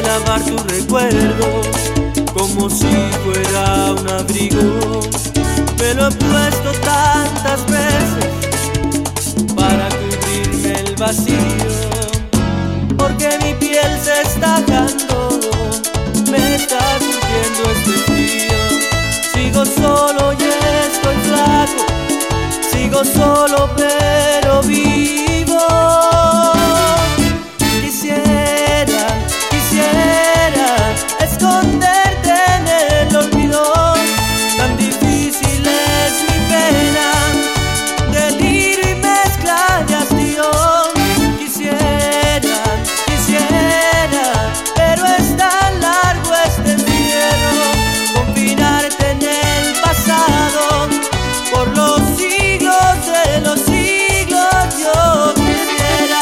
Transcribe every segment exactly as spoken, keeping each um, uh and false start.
lavar tu recuerdo como si fuera un abrigo. Me lo he puesto tantas veces para cubrirme el vacío, porque mi piel se está ahogando, me está surgiendo este frío. Sigo solo y estoy flaco, sigo solo pero vivo. Quisiera, quisiera esconderte en el olvido. Tan difícil es mi pena, delirio y mezcla de hastío. Quisiera, quisiera, pero es tan largo este encierro, confinarte en el pasado por los siglos de los siglos. Yo quisiera.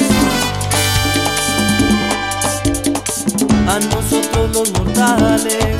A nosotros los mortales